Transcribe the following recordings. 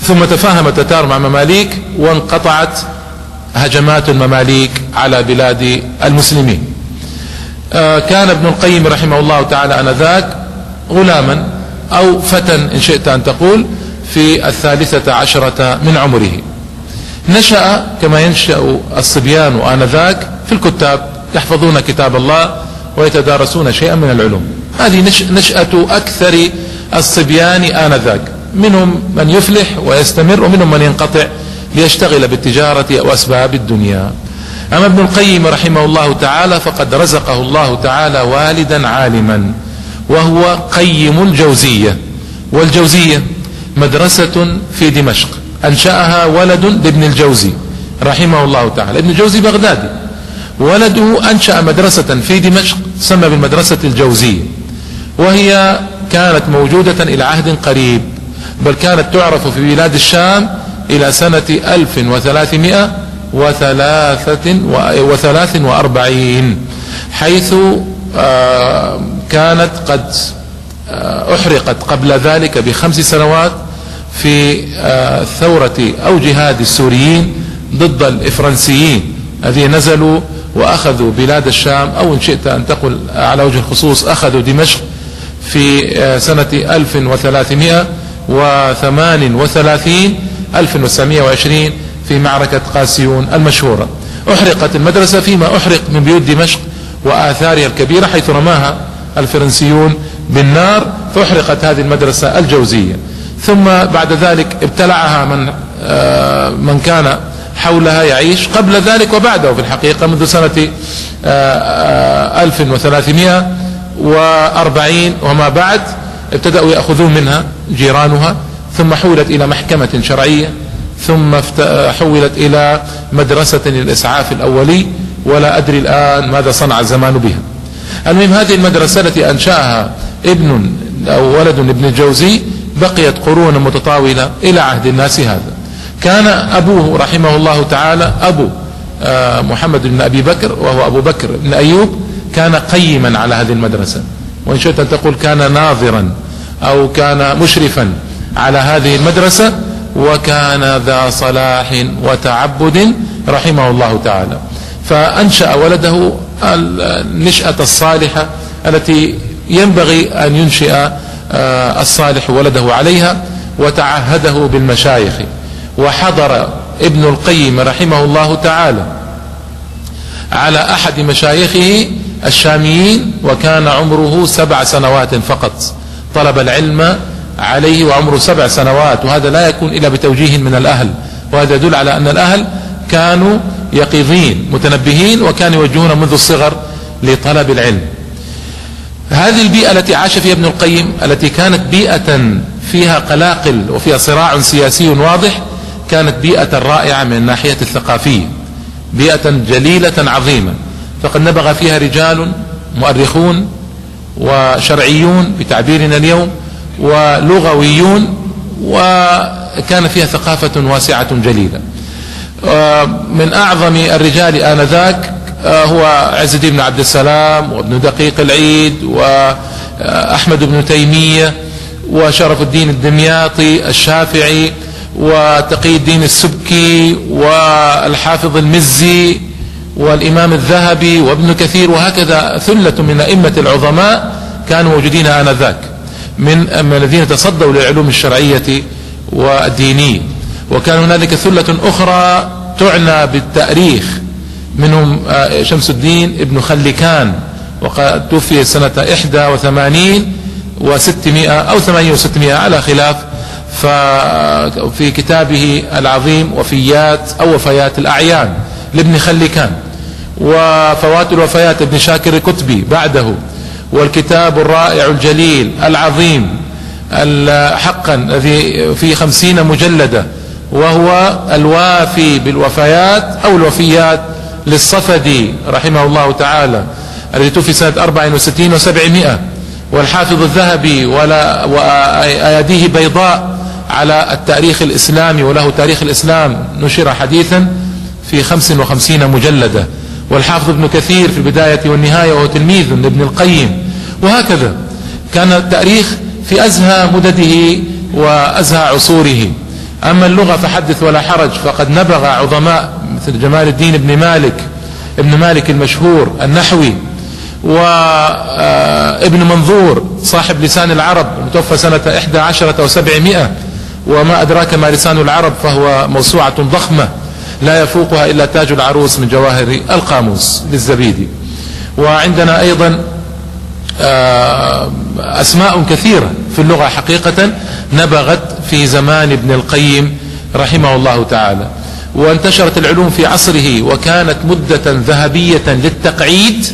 ثم تفاهم التتار مع مماليك وانقطعت هجمات المماليك على بلاد المسلمين. كان ابن القيم رحمه الله تعالى آنذاك غلاما أو فتى إن شئت أن تقول في 13 من عمره. نشأ كما ينشأ الصبيان آنذاك في الكتاب، يحفظون كتاب الله ويتدارسون شيئا من العلوم. هذه نشأة أكثر الصبيان آنذاك، منهم من يفلح ويستمر ومنهم من ينقطع ليشتغل بالتجارة أو أسباب الدنيا. أما ابن القيم رحمه الله تعالى فقد رزقه الله تعالى والدا عالما، وهو قيم الجوزية. والجوزية مدرسة في دمشق أنشأها ولد لابن الجوزي رحمه الله تعالى. ابن الجوزي بغدادي، ولده أنشأ مدرسة في دمشق تسمى بالمدرسة الجوزية، وهي كانت موجودة إلى عهد قريب، بل كانت تعرف في بلاد الشام إلى سنة 1343، حيث كانت قد أحرقت قبل ذلك ب5 سنوات في ثورة أو جهاد السوريين ضد الإفرنسيين الذين نزلوا وأخذوا بلاد الشام، أو إن شئت أن تقول على وجه الخصوص أخذوا دمشق في سنة 1338 1920 في معركة قاسيون المشهورة. أحرقت المدرسة فيما أحرق من بيوت دمشق وآثارها الكبيرة، حيث رماها الفرنسيون بالنار، فأحرقت هذه المدرسة الجوزية. ثم بعد ذلك ابتلعها من كان حولها يعيش قبل ذلك وبعده، في الحقيقة منذ سنة 1340 وما بعد ابتدأوا يأخذون منها جيرانها، ثم حولت إلى محكمة شرعية، ثم حولت إلى مدرسة للإسعاف الأولي، ولا أدري الآن ماذا صنع الزمان بها. المهم هذه المدرسة التي أنشأها ابن أو ولد ابن الجوزي بقيت قرون متطاولة إلى عهد الناس هذا. كان أبوه رحمه الله تعالى أبو محمد بن أبي بكر، وهو أبو بكر بن أيوب، كان قيما على هذه المدرسة، وإن شئت أن تقول كان ناظرا أو كان مشرفا على هذه المدرسة، وكان ذا صلاح وتعبد رحمه الله تعالى. فأنشأ ولده النشأة الصالحة التي ينبغي أن ينشئ الصالح ولده عليها، وتعهده بالمشايخ. وحضر ابن القيم رحمه الله تعالى على أحد مشايخه الشاميين، وكان عمره 7 سنوات فقط، طلب العلم عليه وعمره 7 سنوات، وهذا لا يكون إلا بتوجيه من الأهل، وهذا يدل على أن الأهل كانوا يقظين متنبهين، وكانوا يوجهون منذ الصغر لطلب العلم. هذه البيئة التي عاش فيها ابن القيم، التي كانت بيئة فيها قلاقل وفيها صراع سياسي واضح، كانت بيئة رائعة من الناحية الثقافية، بيئة جليلة عظيمة، فقد نبغ فيها رجال مؤرخون وشرعيون بتعبيرنا اليوم ولغويون، وكان فيها ثقافة واسعة جليلة. من أعظم الرجال آنذاك هو عز الدين بن عبد السلام، وابن دقيق العيد، وأحمد بن تيمية، وشرف الدين الدمياطي الشافعي، وتقي الدين السبكي، والحافظ المزي، والإمام الذهبي، وابن كثير، وهكذا ثلة من أئمة العظماء كانوا موجودين آنذاك من الذين تصدوا للعلوم الشرعية والدينية. وكان هنالك ثلة أخرى تعنى بالتاريخ، منهم شمس الدين ابن خلكان، وقد توفي سنة 81 و600 أو 8 و600 على خلاف، ففي كتابه العظيم وفيات أو وفيات الأعيان لابن خلكان، وفوات الوفيات ابن شاكر الكتبي بعده، والكتاب الرائع الجليل العظيم حقا الذي فيه 50 مجلدة، وهو الوافي بالوفيات أو الوفيات للصفدي رحمه الله تعالى، الذي توفي سنة 64 و700، والحافظ الذهبي وأيديه بيضاء على التاريخ الإسلامي، وله تاريخ الإسلام نشر حديثا في 55 مجلدة، والحافظ ابن كثير في البداية والنهاية وهو تلميذ لابن القيم. وهكذا كان التاريخ في أزهى مدده وأزهى عصوره. أما اللغة فحدث ولا حرج، فقد نبغ عظماء مثل جمال الدين ابن مالك المشهور النحوي، وابن منظور صاحب لسان العرب متوفى سنة 11 و700، وما أدراك ما لسان العرب، فهو موسوعة ضخمة لا يفوقها إلا تاج العروس من جواهر القاموس للزبيدي. وعندنا أيضا أسماء كثيرة في اللغة حقيقة نبغت في زمان ابن القيم رحمه الله تعالى، وانتشرت العلوم في عصره، وكانت مدة ذهبية للتقعيد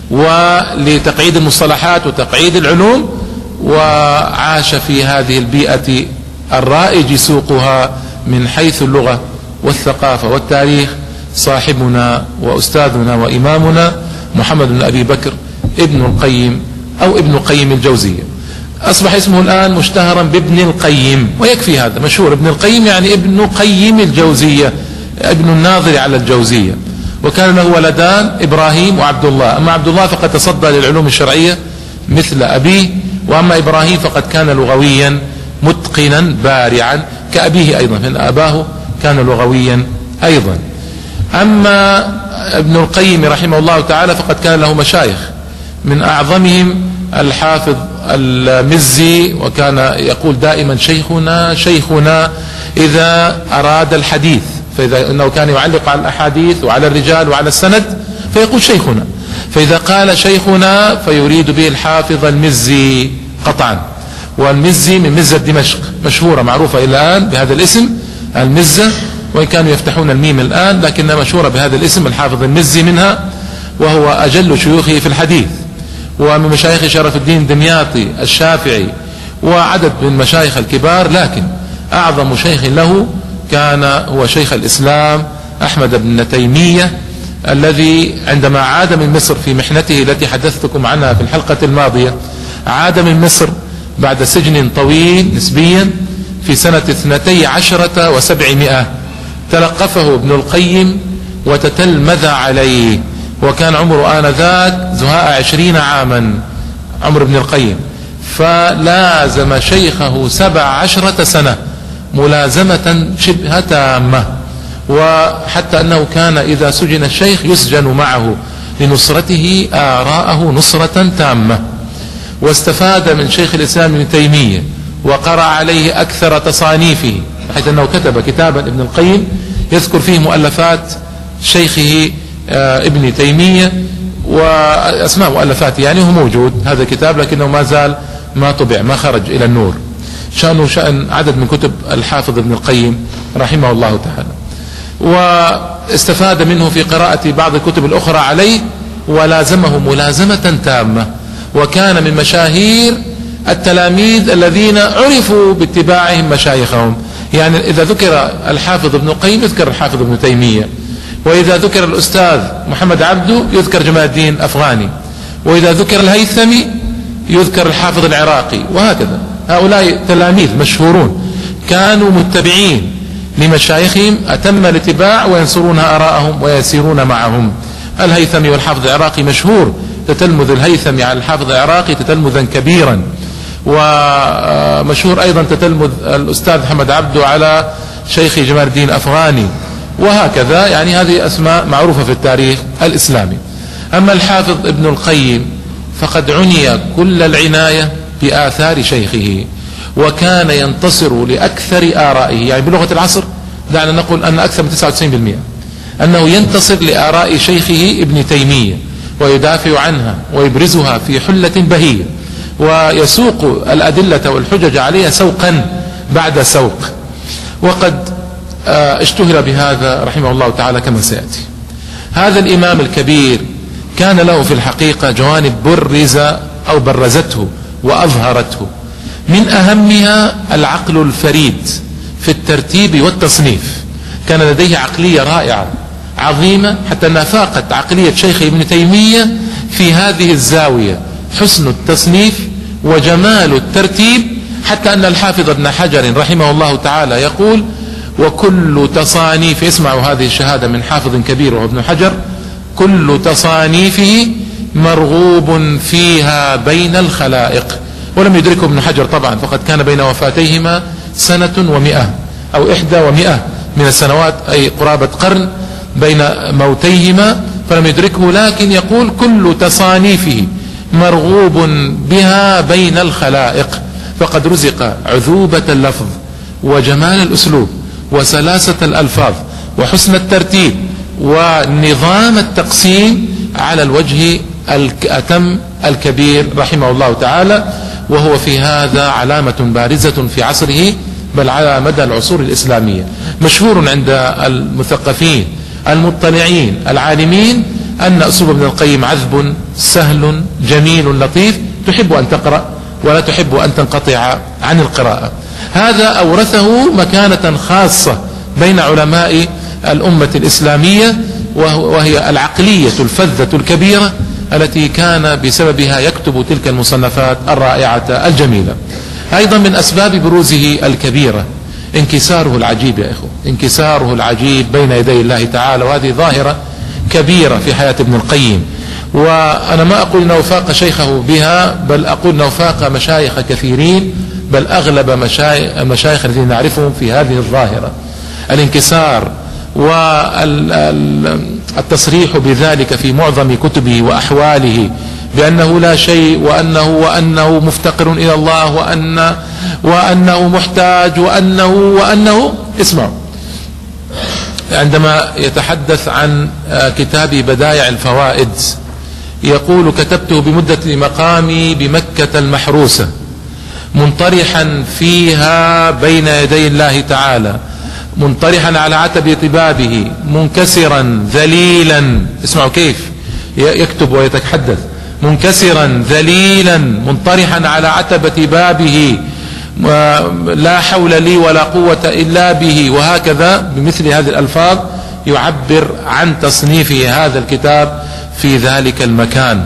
ولتقعيد المصطلحات وتقعيد العلوم، وعاش في هذه البيئة الرائج سوقها من حيث اللغة والثقافة والتاريخ صاحبنا وأستاذنا وإمامنا محمد بن أبي بكر ابن القيم أو ابن قيم الجوزية. أصبح اسمه الآن مشتهرا بابن القيم، ويكفي هذا، مشهور ابن القيم يعني ابن قيم الجوزية، ابن الناظر على الجوزية. وكان له ولدان إبراهيم وعبد الله، أما عبد الله فقد تصدى للعلوم الشرعية مثل أبيه، وأما إبراهيم فقد كان لغويا متقنا بارعا كأبيه أيضا، فإن أباه كان لغويا أيضا. أما ابن القيم رحمه الله تعالى فقد كان له مشايخ، من أعظمهم الحافظ المزي، وكان يقول دائما شيخنا شيخنا إذا أراد الحديث، فإذا أنه كان يعلق على الأحاديث وعلى الرجال وعلى السند فيقول شيخنا، فإذا قال شيخنا فيريد به الحافظ المزي قطعا. والمزي من مزة دمشق، مشهورة معروفة إلى الآن بهذا الاسم المزة، وإن كانوا يفتحون الميم الآن لكنها مشهورة بهذا الاسم الحافظ المزي منها، وهو أجل شيوخه في الحديث، ومن مشايخ شرف الدين دمياطي الشافعي وعدد من مشايخ الكبار. لكن أعظم شيخ له كان هو شيخ الإسلام أحمد بن تيمية، الذي عندما عاد من مصر في محنته التي حدثتكم عنها في الحلقة الماضية، عاد من مصر بعد سجن طويل نسبيا في سنة 12 و700، تلقفه ابن القيم وتتلمذ عليه، وكان عمره آنذاك زهاء 20 عاما عمر ابن القيم، فلازم شيخه 17 سنة ملازمة شبه تامة، وحتى أنه كان إذا سجن الشيخ يسجن معه لنصرته آراءه نصرة تامة. واستفاد من شيخ الإسلام ابن تيمية وقرأ عليه أكثر تصانيفه، حيث أنه كتب كتابا ابن القيم يذكر فيه مؤلفات شيخه ابن تيمية وأسماء مؤلفاته، يعني هو موجود هذا الكتاب لكنه ما زال ما طبع، ما خرج إلى النور، شأنه شأن عدد من كتب الحافظ ابن القيم رحمه الله تعالى. واستفاد منه في قراءة بعض الكتب الأخرى عليه، ولازمه ملازمة تامة، وكان من مشاهير التلاميذ الذين عرفوا باتباعهم مشايخهم. يعني إذا ذكر الحافظ ابن القيم يذكر الحافظ ابن تيمية، وإذا ذكر الأستاذ محمد عبده يذكر جمال الدين أفغاني، وإذا ذكر الهيثمي يذكر الحافظ العراقي، وهكذا. هؤلاء تلاميذ مشهورون كانوا متبعين لمشايخهم أتم الاتباع، وينصرون آراءهم ويسيرون معهم. الهيثمي والحافظ العراقي مشهور تتلمذ الهيثمي على الحافظ العراقي تتلمذا كبيرا، ومشهور أيضا تتلمذ الأستاذ محمد عبده على شيخ جمال الدين أفغاني، وهكذا. يعني هذه أسماء معروفة في التاريخ الإسلامي. أما الحافظ ابن القيم فقد عني كل العناية بآثار شيخه، وكان ينتصر لأكثر آرائه، يعني بلغة العصر دعنا نقول أن أكثر من 99% أنه ينتصر لآراء شيخه ابن تيمية، ويدافع عنها ويبرزها في حلة بهية، ويسوق الأدلة والحجج عليها سوقا بعد سوق. وقد اشتهر بهذا رحمه الله تعالى كما سيأتي. هذا الإمام الكبير كان له في الحقيقة جوانب برزته وأظهرته، من أهمها العقل الفريد في الترتيب والتصنيف. كان لديه عقلية رائعة عظيمة، حتى أنها فاقت عقلية شيخ ابن تيمية في هذه الزاوية، حسن التصنيف وجمال الترتيب، حتى أن الحافظ ابن حجر رحمه الله تعالى يقول: وكل تصانيف، اسمعوا هذه الشهادة من حافظ كبير وهو ابن حجر، كل تصانيفه مرغوب فيها بين الخلائق. ولم يدركه ابن حجر طبعا، فقد كان بين وفاتيهما 100 سنة، أو 100 من السنوات، أي قرابة قرن بين موتيهما، فلم يدركه. لكن يقول كل تصانيفه مرغوب بها بين الخلائق، فقد رزق عذوبة اللفظ وجمال الأسلوب وسلاسة الألفاظ وحسن الترتيب ونظام التقسيم على الوجه الأتم الكبير رحمه الله تعالى. وهو في هذا علامة بارزة في عصره، بل على مدى العصور الإسلامية. مشهور عند المثقفين المطلعين العالمين أن أسلوب ابن القيم عذب سهل جميل لطيف، تحب أن تقرأ ولا تحب أن تنقطع عن القراءة. هذا أورثه مكانة خاصة بين علماء الأمة الإسلامية، وهي العقلية الفذة الكبيرة التي كان بسببها يكتب تلك المصنفات الرائعة الجميلة. أيضا من أسباب بروزه الكبيرة انكساره العجيب يا إخوة، انكساره العجيب بين يدي الله تعالى، وهذه ظاهرة كبيرة في حياة ابن القيم. وأنا ما أقول أنه فاق شيخه بها، بل أقول أنه فاق مشايخ كثيرين، بل أغلب المشايخ الذين نعرفهم في هذه الظاهرة، الانكسار والتصريح بذلك في معظم كتبه وأحواله، بأنه لا شيء، وأنه مفتقر إلى الله، وأنه محتاج، وأنه اسمعوا، عندما يتحدث عن كتاب بدائع الفوائد يقول: كتبته بمدة مقامي بمكة المحروسة، منطرحا فيها بين يدي الله تعالى، منطرحا على عتبة بابه، منكسرا ذليلا. اسمعوا كيف يكتب ويتحدث: منكسرا ذليلا منطرحا على عتبة بابه، لا حول لي ولا قوة إلا به. وهكذا بمثل هذه الألفاظ يعبر عن تصنيفه هذا الكتاب في ذلك المكان.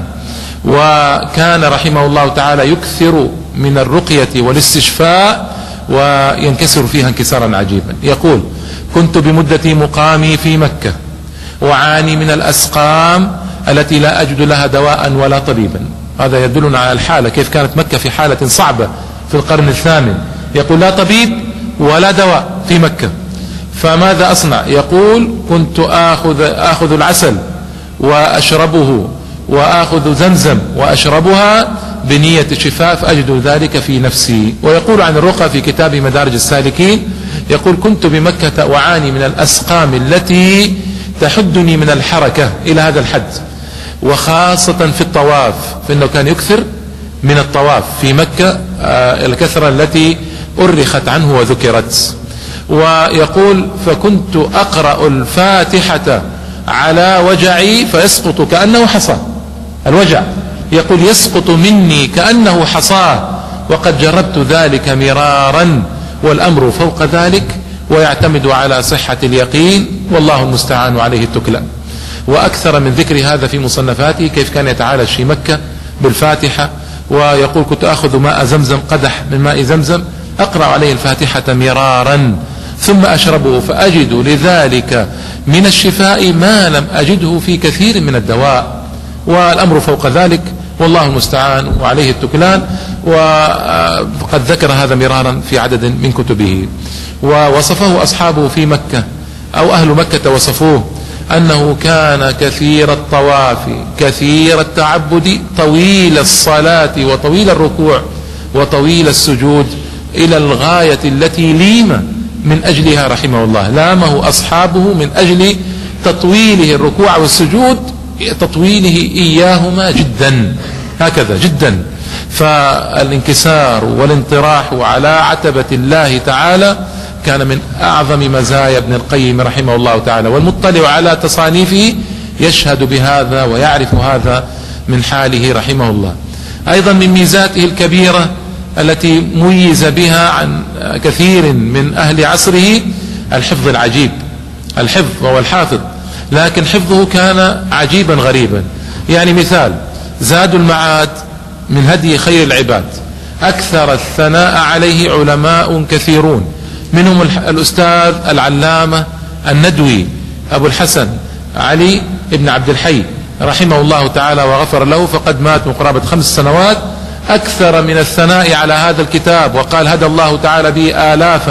وكان رحمه الله تعالى يكثر من الرقية والاستشفاء، وينكسر فيها انكسارا عجيبا. يقول: كنت بمدة مقامي في مكة أعاني من الأسقام التي لا أجد لها دواء ولا طبيبا. هذا يدلنا على الحالة، كيف كانت مكة في حالة صعبة في القرن الثامن. يقول: لا طبيب ولا دواء في مكة، فماذا أصنع؟ يقول: كنت آخذ العسل وأشربه، وآخذ زمزم وأشربها بنية الشفاء، فأجد ذلك في نفسي. ويقول عن الرقى في كتاب مدارج السالكين، يقول: كنت بمكة أعاني من الأسقام التي تحدني من الحركة إلى هذا الحد، وخاصة في الطواف، فإنه كان يكثر من الطواف في مكة، الكثرة التي أرخت عنه وذكرت. ويقول: فكنت أقرأ الفاتحة على وجعي فيسقط كأنه حصى، الوجع يقول يسقط مني كأنه حصاه، وقد جربت ذلك مرارا، والأمر فوق ذلك، ويعتمد على صحة اليقين، والله المستعان عليه التكلان. وأكثر من ذكر هذا في مصنفاته، كيف كان يتعالج في مكة بالفاتحة. ويقول: كنت أخذ ماء زمزم، قدح من ماء زمزم، أقرأ عليه الفاتحة مرارا ثم أشربه، فأجد لذلك من الشفاء ما لم أجده في كثير من الدواء، والأمر فوق ذلك، والله المستعان وعليه التكلان. وقد ذكر هذا مرارا في عدد من كتبه. ووصفه أصحابه في مكة، أو أهل مكة وصفوه أنه كان كثير الطواف، كثير التعبد، طويل الصلاة وطويل الركوع وطويل السجود، إلى الغاية التي ليم من أجلها رحمه الله. لامه أصحابه من أجل تطويله الركوع والسجود، تطويله إياهما جدا، هكذا جدا. فالانكسار والانطراح على عتبة الله تعالى كان من أعظم مزايا ابن القيم رحمه الله تعالى، والمطلع على تصانيفه يشهد بهذا ويعرف هذا من حاله رحمه الله. أيضا من ميزاته الكبيرة التي ميز بها عن كثير من أهل عصره الحفظ العجيب. الحفظ وهو الحافظ، لكن حفظه كان عجيبا غريبا. يعني مثال: زاد المعاد من هدي خير العباد، أكثر الثناء عليه علماء كثيرون، منهم الأستاذ العلامة الندوي أبو الحسن علي بن عبد الحي رحمه الله تعالى وغفر له، فقد مات من قرابة 5 سنوات. أكثر من الثناء على هذا الكتاب، وقال: هدى الله تعالى به آلافا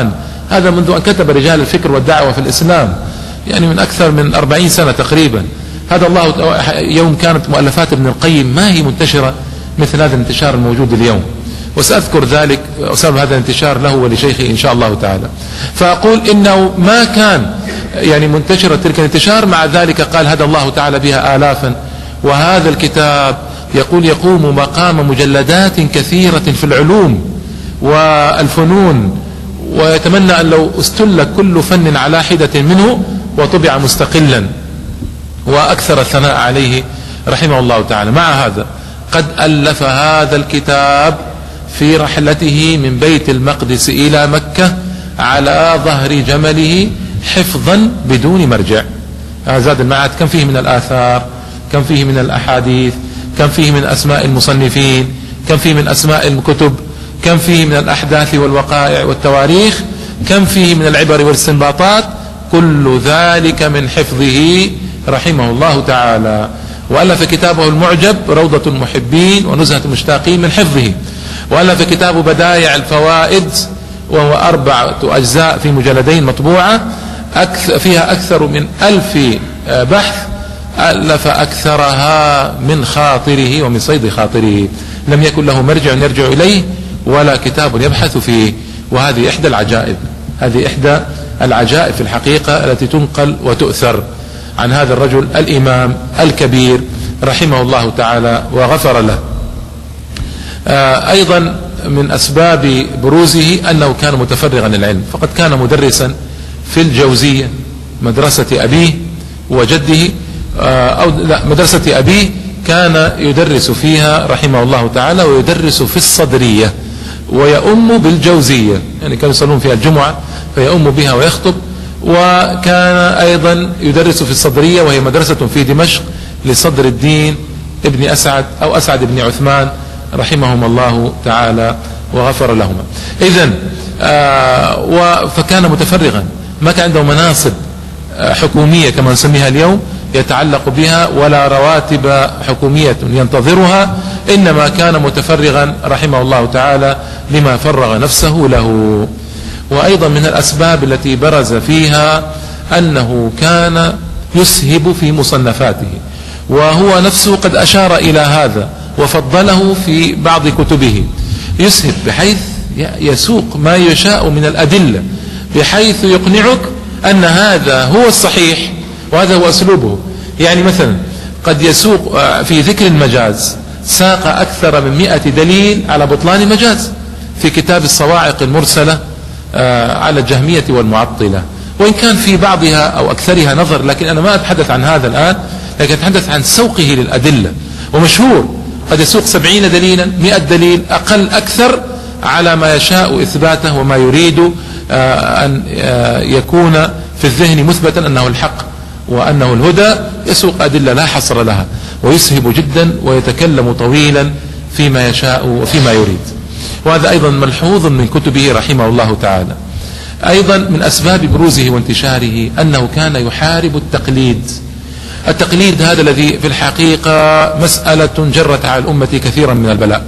هذا منذ أن كتب رجال الفكر والدعوة في الإسلام، يعني من أكثر من 40 سنة تقريبا. هذا الله يوم كانت مؤلفات ابن القيم ما هي منتشرة مثل هذا الانتشار الموجود اليوم، وسأذكر ذلك وسبب هذا الانتشار له ولشيخه إن شاء الله تعالى. فأقول إنه ما كان يعني منتشرة تلك الانتشار، مع ذلك قال هدى الله تعالى بها آلافا. وهذا الكتاب يقول يقوم مقام مجلدات كثيرة في العلوم والفنون، ويتمنى أن لو استل كل فن على حدة منه وطبع مستقلا، وأكثر الثناء عليه رحمه الله تعالى. مع هذا قد ألف هذا الكتاب في رحلته من بيت المقدس إلى مكة على ظهر جمله حفظا بدون مرجع. زاد المعاد كم فيه من الآثار، كم فيه من الأحاديث، كم فيه من أسماء المصنفين، كم فيه من أسماء الكتب، كم فيه من الأحداث والوقائع والتواريخ، كم فيه من العبر والاستنباطات، كل ذلك من حفظه رحمه الله تعالى. وألف كتابه المعجب روضة المحبين ونزهة المشتاقين من حفظه، وألف كتاب بدايع الفوائد وهو 4 أجزاء في مجلدين مطبوعة فيها أكثر من 1000 بحث، ألف أكثرها من خاطره ومن صيد خاطره، لم يكن له مرجع يرجع إليه ولا كتاب يبحث فيه. وهذه إحدى العجائب، هذه إحدى العجائب في الحقيقة التي تنقل وتؤثر عن هذا الرجل الإمام الكبير رحمه الله تعالى وغفر له. أيضا من أسباب بروزه أنه كان متفرغا للعلم، فقد كان مدرسا في الجوزية مدرسة أبيه وجده، أو لا مدرسة أبيه كان يدرس فيها رحمه الله تعالى، ويدرس في الصدرية ويؤم بالجوزية، يعني كانوا يصلون فيها الجمعة فيؤم بها ويخطب. وكان أيضا يدرس في الصدرية وهي مدرسة في دمشق لصدر الدين ابن أسعد أو أسعد بن عثمان رحمهم الله تعالى وغفر لهما. إذن فكان متفرغا، ما كان عنده مناصب حكومية كما نسميها اليوم يتعلق بها ولا رواتب حكومية ينتظرها، إنما كان متفرغا رحمه الله تعالى لما فرغ نفسه له. وأيضا من الأسباب التي برز فيها أنه كان يسهب في مصنفاته، وهو نفسه قد أشار إلى هذا وفضله في بعض كتبه. يسهب بحيث يسوق ما يشاء من الأدلة بحيث يقنعك أن هذا هو الصحيح وهذا هو أسلوبه. يعني مثلا قد يسوق في ذكر المجاز ساق أكثر من 100 دليل على بطلان المجاز في كتاب الصواعق المرسلة على الجهمية والمعطلة، وإن كان في بعضها أو أكثرها نظر، لكن أنا ما أتحدث عن هذا الآن، لكن أتحدث عن سوقه للأدلة. ومشهور قد يسوق 70 دليلا 100 دليل أقل أكثر على ما يشاء إثباته وما يريد أن يكون في الذهن مثبتا أنه الحق وأنه الهدى. يسوق أدلة لا حصر لها ويسهب جدا ويتكلم طويلا فيما يشاء وفيما يريد. وهذا أيضا ملحوظ من كتبه رحمه الله تعالى. أيضا من أسباب بروزه وانتشاره أنه كان يحارب التقليد. التقليد هذا الذي في الحقيقة مسألة جرت على الأمة كثيرا من البلاء،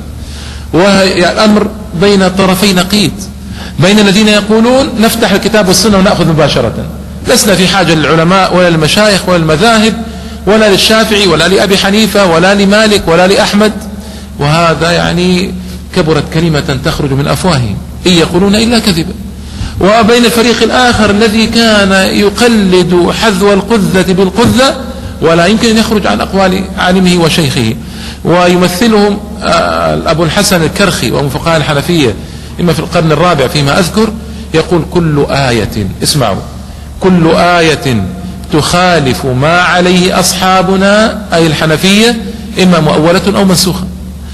وهي الأمر بين طرفي نقيض، بين الذين يقولون نفتح الكتاب والسنة ونأخذ مباشرة، لسنا في حاجة للعلماء ولا للمشايخ ولا المذاهب ولا للشافعي ولا لأبي حنيفة ولا لمالك ولا لأحمد، وهذا يعني كبرت كلمة تخرج من أفواههم إن يقولون إلا كذبا. وبين الفريق الآخر الذي كان يقلد حذو القذة بالقذة ولا يمكن أن يخرج عن أقوال عالمه وشيخه، ويمثلهم أبو الحسن الكرخي ومن فقهاء الحنفية إما في القرن الرابع فيما أذكر، يقول كل آية، اسمعوا، كل آية تخالف ما عليه أصحابنا أي الحنفية إما مؤولة أو منسوخة،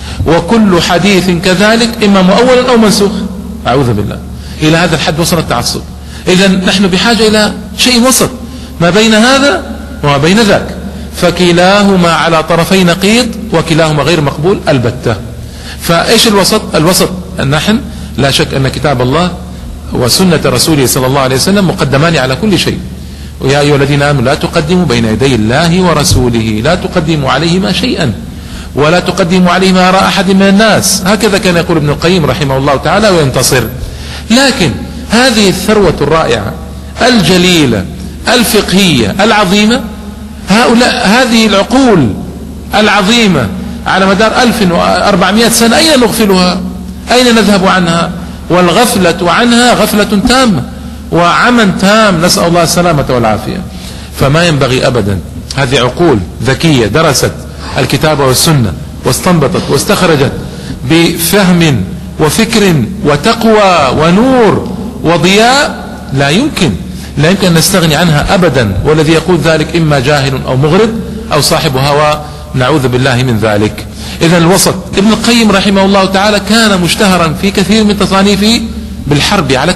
وكل حديث كذلك إما مؤولا أو منسوخ. أعوذ بالله، إلى هذا الحد وصل التعصب. إذن نحن بحاجة إلى شيء وسط ما بين هذا وما بين ذاك، فكلاهما على طرفي نقيض وكلاهما غير مقبول البتة. فإيش الوسط؟ الوسط أن نحن لا شك أن كتاب الله وسنة رسوله صلى الله عليه وسلم مقدمان على كل شيء. ويا أيها الذين آمنوا لا تقدموا بين يدي الله ورسوله، لا تقدموا عليهما شيئا ولا تقدموا عليهما آراء أحد من الناس، هكذا كان يقول ابن القيم رحمه الله تعالى وينتصر. لكن هذه الثروة الرائعة الجليلة الفقهية العظيمة، هذه العقول العظيمة على مدار 1400 سنة أين نغفلها؟ أين نذهب عنها؟ والغفلة عنها غفلة تامة وعمى تام، نسأل الله السلامة والعافية. فما ينبغي أبدا، هذه عقول ذكية درست الكتاب والسنة واستنبطت واستخرجت بفهم وفكر وتقوى ونور وضياء، لا يمكن أن نستغني عنها أبدا. والذي يقول ذلك إما جاهل أو مغرب أو صاحب هوى، نعوذ بالله من ذلك. إذن الوسط. ابن القيم رحمه الله تعالى كان مشتهرا في كثير من تصانيفه بالحرب على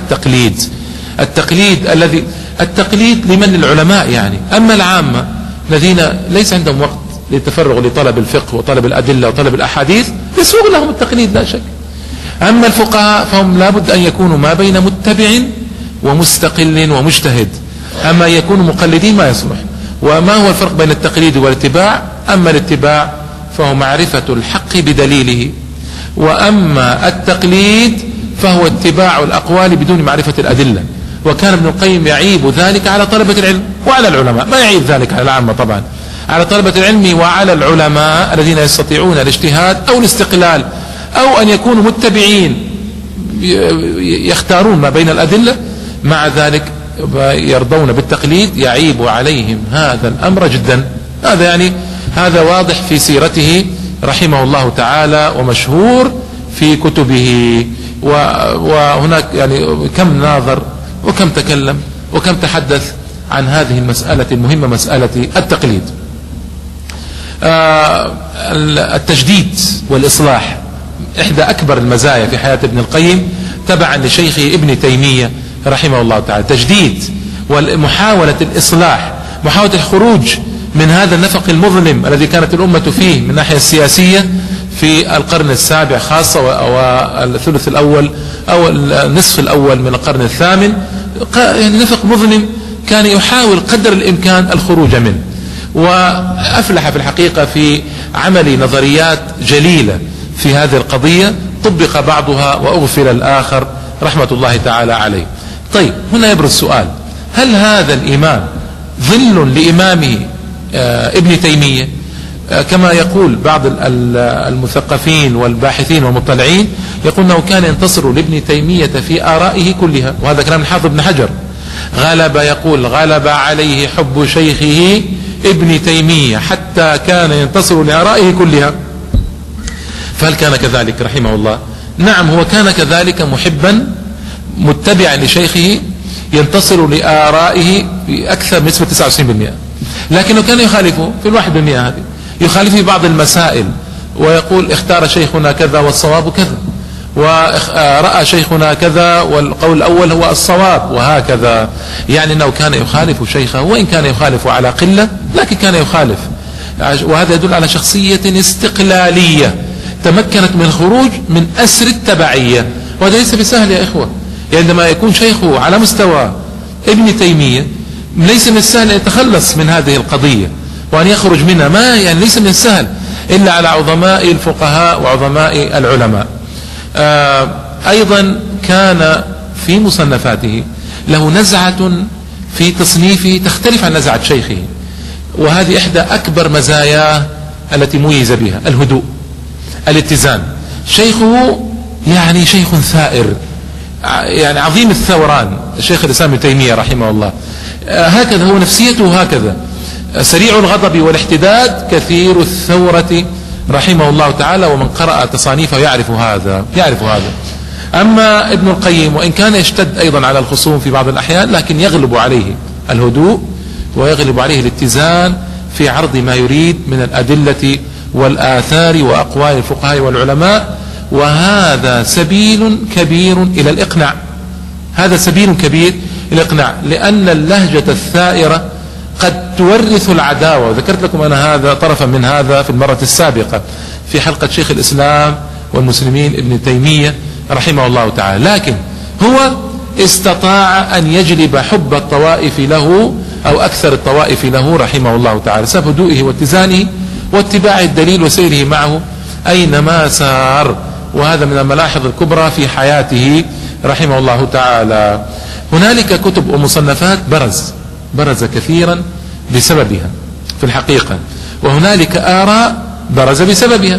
التقليد لمن العلماء يعني. أما العامة الذين ليس عندهم وقت للتفرغ لطلب الفقه وطلب الأدلة وطلب الأحاديث، يسوغ لهم التقليد لا شك. أما الفقهاء فهم لابد أن يكونوا ما بين متبع ومستقل ومجتهد، أما يكونوا مقلدين ما يصلح. وما هو الفرق بين التقليد والاتباع؟ أما الاتباع فهو معرفة الحق بدليله، وأما التقليد فهو اتباع الأقوال بدون معرفة الأدلة. وكان ابن القيم يعيب ذلك على طلبة العلم وعلى العلماء، ما يعيب ذلك على العامة طبعا، على طلبة العلم وعلى العلماء الذين يستطيعون الاجتهاد أو الاستقلال أو أن يكونوا متبعين يختارون ما بين الأدلة، مع ذلك يرضون بالتقليد. يعيب عليهم هذا الأمر جدا. هذا واضح في سيرته رحمه الله تعالى ومشهور في كتبه. وهناك يعني كم ناظر وكم تكلم وكم تحدث عن هذه المسألة المهمة، مسألة التقليد. التجديد والإصلاح إحدى أكبر المزايا في حياة ابن القيم تبعا لشيخه ابن تيمية رحمه الله تعالى. تجديد ومحاولة الإصلاح، محاولة الخروج من هذا النفق المظلم الذي كانت الأمة فيه من الناحية السياسية في القرن السابع خاصة، والثلث الأول أو النصف الأول من القرن الثامن. يعني نفق مظلم كان يحاول قدر الإمكان الخروج منه، وأفلح في الحقيقة في عمل نظريات جليلة في هذه القضية، طبق بعضها وأغفل الآخر رحمة الله تعالى عليه. طيب، هنا يبرز السؤال: هل هذا الإمام ظل لإمامه ابن تيمية كما يقول بعض المثقفين والباحثين والمطلعين؟ يقول أنه كان ينتصر لابن تيمية في آرائه كلها، وهذا كلام الحافظ ابن حجر. غلب عليه حب شيخه ابن تيمية حتى كان ينتصر لآرائه كلها. فهل كان كذلك رحمه الله؟ نعم، هو كان كذلك محبا متبعا لشيخه، ينتصر لآرائه بأكثر من نسبة 99%، لكنه كان يخالفه في 1% هذه، يخالفه في بعض المسائل ويقول اختار شيخنا كذا والصواب كذا، ورأى شيخنا كذا والقول الأول هو الصواب، وهكذا. يعني أنه كان يخالف شيخه، وإن كان يخالف على قلة لكن كان يخالف. وهذا يدل على شخصية استقلالية تمكنت من الخروج من أسر التبعية، وهذا ليس بسهل يا إخوة. يعني عندما يكون شيخه على مستوى ابن تيمية ليس من السهل أن يتخلص من هذه القضية وأن يخرج منها، ما يعني ليس من السهل إلا على عظماء الفقهاء وعظماء العلماء. أيضا كان في مصنفاته له نزعة في تصنيفه تختلف عن نزعة شيخه، وهذه إحدى أكبر مزاياه التي ميز بها: الهدوء، الاتزان. شيخه يعني شيخ ثائر، يعني عظيم الثوران، الشيخ الإسلام ابن تيمية رحمه الله. هكذا هو نفسيته، هكذا سريع الغضب والاحتداد، كثير الثورة رحمه الله تعالى. ومن قرأ تصانيفه يعرف هذا. أما ابن القيم وإن كان يشتد أيضا على الخصوم في بعض الأحيان، لكن يغلب عليه الهدوء ويغلب عليه الاتزان في عرض ما يريد من الأدلة والآثار وأقوال الفقهاء والعلماء. وهذا سبيل كبير إلى الإقناع، لأن اللهجة الثائرة قد تورث العداوة. وذكرت لكم أنا هذا طرفا من هذا في المرة السابقة في حلقة شيخ الإسلام والمسلمين ابن تيمية رحمه الله تعالى. لكن هو استطاع أن يجلب حب الطوائف له أو أكثر الطوائف له رحمه الله تعالى، بسبب هدوئه واتزانه واتباع الدليل وسيره معه أينما سار. وهذا من الملاحظ الكبرى في حياته رحمه الله تعالى. هنالك كتب ومصنفات برز كثيرا بسببها في الحقيقة، وهنالك آراء برز بسببها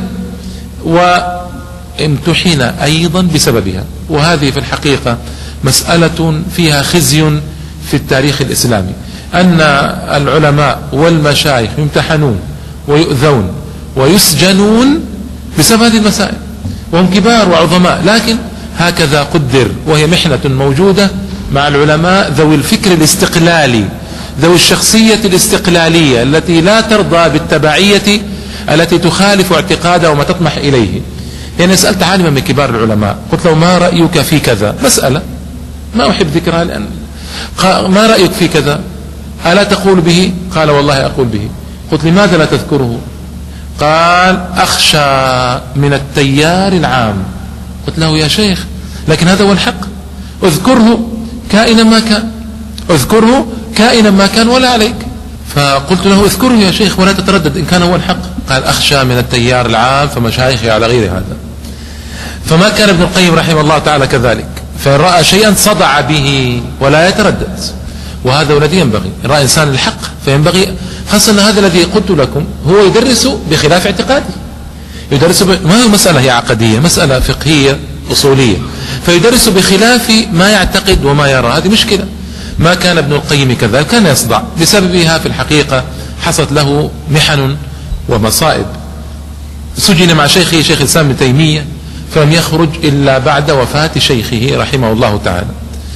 وامتحن أيضا بسببها، وهذه في الحقيقة مسألة فيها خزي في التاريخ الإسلامي، أن العلماء والمشايخ يمتحنون ويؤذون ويسجنون بسبب هذه المسائل، وهم كبار وعظماء، لكن هكذا قدر، وهي محنة موجودة مع العلماء ذوي الفكر الاستقلالي، ذوي الشخصية الاستقلالية التي لا ترضى بالتبعية التي تخالف اعتقاده وما تطمح إليه. يعني سألت عالما من كبار العلماء قلت له ما رأيك في كذا، مسألة ما أحب ذكرها لأن ما رأيك في كذا، ألا تقول به؟ قال والله أقول به. قلت لماذا لا تذكره؟ قال أخشى من التيار العام. قلت له يا شيخ لكن هذا هو الحق، اذكره كائنا ما كان، اذكره كائنا ما كان ولا عليك. فقلت له اذكره يا شيخ ولا تتردد إن كان هو الحق. قال أخشى من التيار العام فمشايخي على غير هذا. فما كان ابن القيم رحمه الله تعالى كذلك، فإن رأى شيئا صدع به ولا يتردد، وهذا الذي ينبغي. إن رأى إنسان الحق فينبغي، خاصة أن هذا الذي قلت لكم هو يدرس بخلاف اعتقاده، يدرس ما هو مسألة هي عقدية، مسألة فقهية أصولية، فيدرس بخلاف ما يعتقد وما يرى. هذه مشكلة. ما كان ابن القيم كذلك، كان يصدع بسببها في الحقيقة، حصلت له محن ومصائب. سجن مع شيخه شيخ الإسلام ابن تيمية فلم يخرج إلا بعد وفاة شيخه رحمه الله تعالى.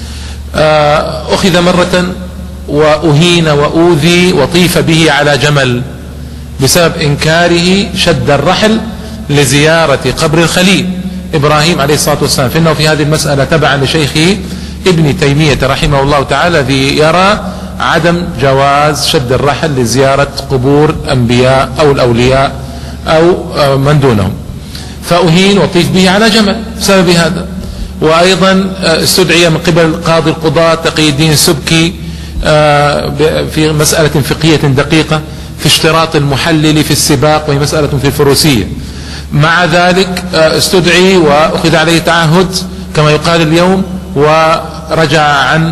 أخذ مرة وأهين وأوذي وطيف به على جمل بسبب إنكاره شد الرحل لزيارة قبر الخليل إبراهيم عليه الصلاة والسلام، فإنه في هذه المسألة تبعا لشيخه ابن تيمية رحمه الله تعالى الذي يرى عدم جواز شد الرحل لزيارة قبور أنبياء أو الأولياء أو من دونهم، فأهين وطيف به على جمل بسبب هذا. وأيضا استدعي من قبل قاضي القضاة تقي الدين السبكي في مسألة فقهية دقيقة في اشتراط المحلل في السباق، وهي مسألة في الفروسية. مع ذلك استدعي وأخذ عليه تعهد كما يقال اليوم، ورجع عن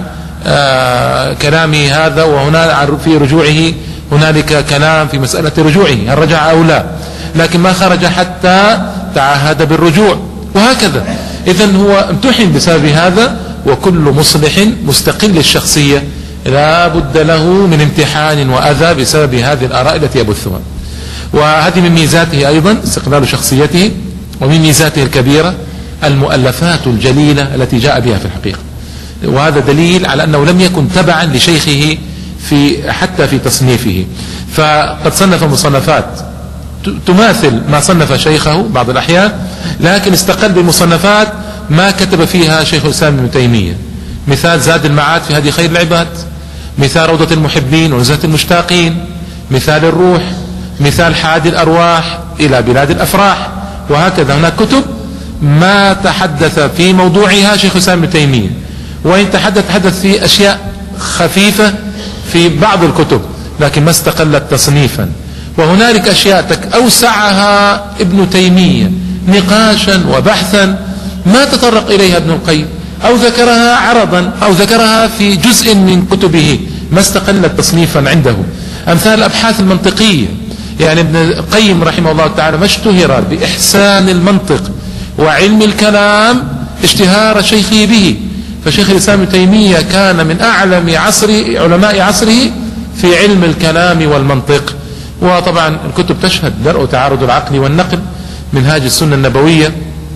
كلامه هذا، وهنا في رجوعه هنالك كلام في مسألة رجوعه هل رجع أو لا، لكن ما خرج حتى تعهد بالرجوع، وهكذا. إذن هو امتحن بسبب هذا، وكل مصلح مستقل الشخصية لا بد له من امتحان وأذى بسبب هذه الآراء التي يبثها. وهذه من ميزاته أيضا استقلال شخصيته، ومن ميزاته الكبيرة المؤلفات الجليلة التي جاء بها في الحقيقة، وهذا دليل على أنه لم يكن تبعا لشيخه حتى في تصنيفه، فقد صنف مصنفات تماثل ما صنف شيخه بعض الأحيان، لكن استقل بمصنفات ما كتب فيها شيخ الإسلام ابن تيمية. مثال زاد المعاد في هدي خير العباد، مثال روضة المحبين ونزهة المشتاقين، مثال الروح، مثال حادي الأرواح إلى بلاد الأفراح، وهكذا. هناك كتب ما تحدث في موضوعها شيخ الإسلام ابن تيمية، وإن تحدث في أشياء خفيفة في بعض الكتب، لكن ما استقلت تصنيفا. وهنالك أشياء أوسعها ابن تيمية نقاشا وبحثا ما تطرق إليها ابن القيم، أو ذكرها عرضا أو ذكرها في جزء من كتبه، ما استقلت تصنيفا عنده. أمثال الأبحاث المنطقية، يعني ابن القيم رحمه الله تعالى ما اشتهر بإحسان المنطق وعلم الكلام اشتهار شيخه به، فشيخ الإسلام ابن تيمية كان من أعلم علماء عصره في علم الكلام والمنطق. وطبعا الكتب تشهد درء تعارض العقل والنقل، منهاج السنة النبوية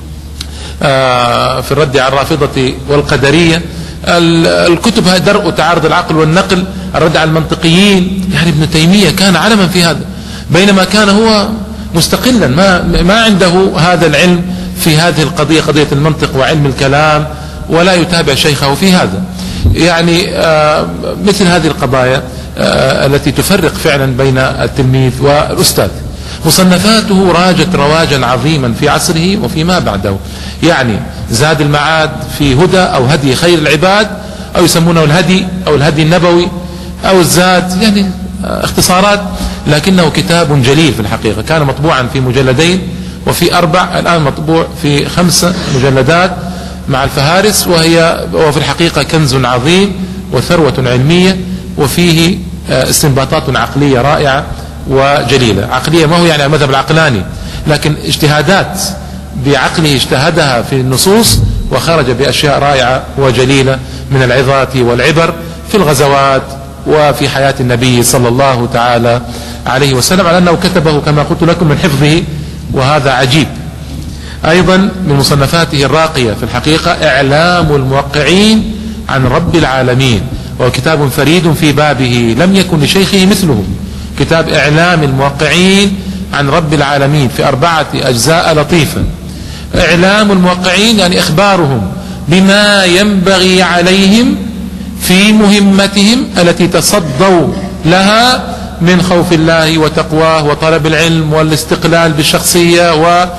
في الرد على الرافضة والقدرية، الكتب هذه درء تعارض العقل والنقل، الرد على المنطقيين. يعني ابن تيمية كان علما في هذا، بينما كان هو مستقلا ما عنده هذا العلم في هذه القضية، قضية المنطق وعلم الكلام، ولا يتابع شيخه في هذا. يعني مثل هذه القضايا التي تفرق فعلا بين التلميذ والأستاذ. مصنفاته راجت رواجا عظيما في عصره وفيما بعده، يعني زاد المعاد في هدى أو هدي خير العباد، أو يسمونه الهدي أو الهدي النبوي أو الزاد، يعني اختصارات، لكنه كتاب جليل في الحقيقة. كان مطبوعا في مجلدين وفي 4، الآن مطبوع في 5 مجلدات مع الفهارس، وفي الحقيقة كنز عظيم وثروة علمية، وفيه استنباطات عقلية رائعة وجليلة. عقلية ما هو يعني المذهب العقلاني، لكن اجتهادات بعقله اجتهدها في النصوص وخرج بأشياء رائعة وجليلة من العظات والعبر في الغزوات وفي حياة النبي صلى الله تعالى عليه وسلم، على أنه كتبه كما قلت لكم من حفظه، وهذا عجيب. أيضا من مصنفاته الراقية في الحقيقة إعلام الموقعين عن رب العالمين، وهو كتاب فريد في بابه لم يكن لشيخه مثله. كتاب إعلام الموقعين عن رب العالمين في 4 أجزاء لطيفة. إعلام الموقعين يعني إخبارهم بما ينبغي عليهم في مهمتهم التي تصدوا لها من خوف الله وتقواه وطلب العلم والاستقلال بالشخصية